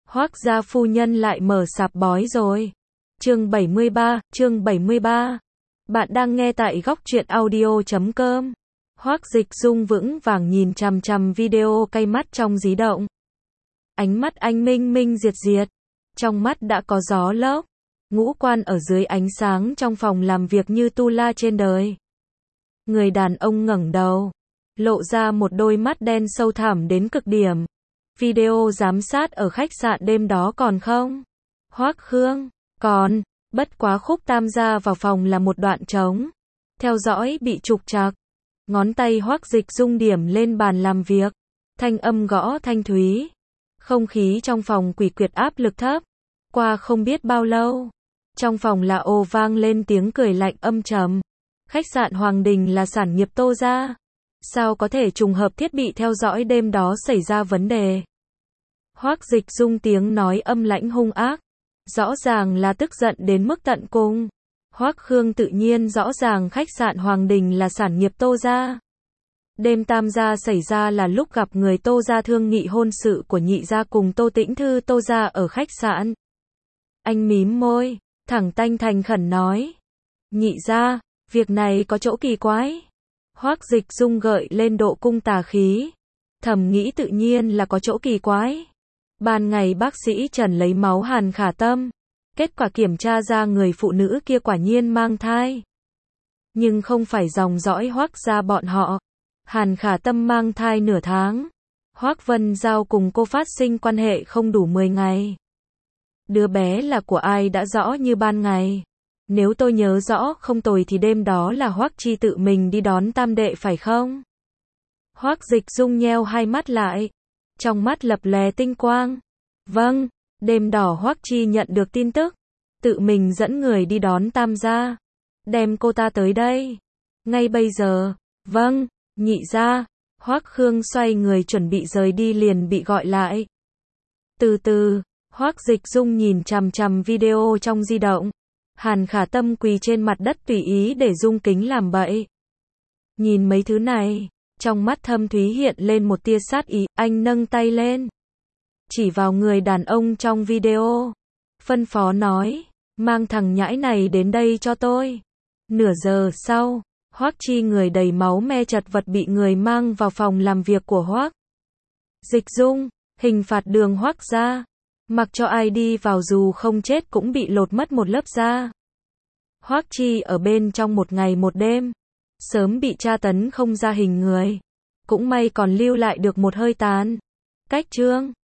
Hoác gia phu nhân lại mở sạp bói rồi. Chương 73. Bạn đang nghe tại góc truyện audio.com. Hoác Dịch Dung vững vàng nhìn chằm chằm video cay mắt trong di động. Ánh mắt anh minh minh diệt diệt. Trong mắt đã có gió lốc. Ngũ quan ở dưới ánh sáng trong phòng làm việc như tu la trên đời. Người đàn ông ngẩng đầu, lộ ra một đôi mắt đen sâu thẳm đến cực điểm. Video giám sát ở khách sạn đêm đó còn không? Hoác Khương, còn, bất quá khúc tam gia vào phòng là một đoạn trống. Theo dõi bị trục trặc. Ngón tay Hoác Dịch Dung điểm lên bàn làm việc. Thanh âm gõ thanh thúy. Không khí trong phòng quỷ quyệt áp lực thấp. Qua không biết bao lâu, trong phòng là ồ vang lên tiếng cười lạnh âm trầm. Khách sạn Hoàng Đình là sản nghiệp Tô gia. Sao có thể trùng hợp thiết bị theo dõi đêm đó xảy ra vấn đề? Hoác Dịch Dung tiếng nói âm lãnh hung ác. Rõ ràng là tức giận đến mức tận cùng. Hoác Khương tự nhiên rõ ràng khách sạn Hoàng Đình là sản nghiệp Tô gia. Đêm tam gia xảy ra là lúc gặp người Tô gia thương nghị hôn sự của nhị gia cùng Tô Tĩnh Thư Tô gia ở khách sạn. Anh mím môi, thẳng tanh thành khẩn nói. Nhị gia, việc này có chỗ kỳ quái. Hoác Dịch Dung gợi lên độ cung tà khí. Thầm nghĩ tự nhiên là có chỗ kỳ quái. Ban ngày bác sĩ Trần lấy máu Hàn Khả Tâm. Kết quả kiểm tra ra người phụ nữ kia quả nhiên mang thai. Nhưng không phải dòng dõi Hoác gia bọn họ. Hàn Khả Tâm mang thai nửa tháng. Hoác Vân Giao cùng cô phát sinh quan hệ không đủ 10 ngày. Đứa bé là của ai đã rõ như ban ngày. Nếu tôi nhớ rõ không tồi thì đêm đó là Hoác Chi tự mình đi đón tam đệ phải không? Hoác Dịch Dung nheo hai mắt lại. Trong mắt lập lòe tinh quang. Vâng, đêm đó Hoác Chi nhận được tin tức. Tự mình dẫn người đi đón tam gia. Đem cô ta tới đây. Ngay bây giờ. Vâng, nhị gia. Hoác Khương xoay người chuẩn bị rời đi liền bị gọi lại. Từ từ, Hoác Dịch Dung nhìn chằm chằm video trong di động. Hàn Khả Tâm quỳ trên mặt đất tùy ý để dung kính làm bậy. Nhìn mấy thứ này, trong mắt thâm thúy hiện lên một tia sát ý, anh nâng tay lên. Chỉ vào người đàn ông trong video. Phân phó nói, mang thằng nhãi này đến đây cho tôi. Nửa giờ sau, Hoác Chi người đầy máu me chật vật bị người mang vào phòng làm việc của Hoác Dịch Dung, hình phạt đường Hoác gia. Mặc cho ai đi vào dù không chết cũng bị lột mất một lớp da. Hoác Chi ở bên trong một ngày một đêm. Sớm bị tra tấn không ra hình người. Cũng may còn lưu lại được một hơi tàn. Cách chương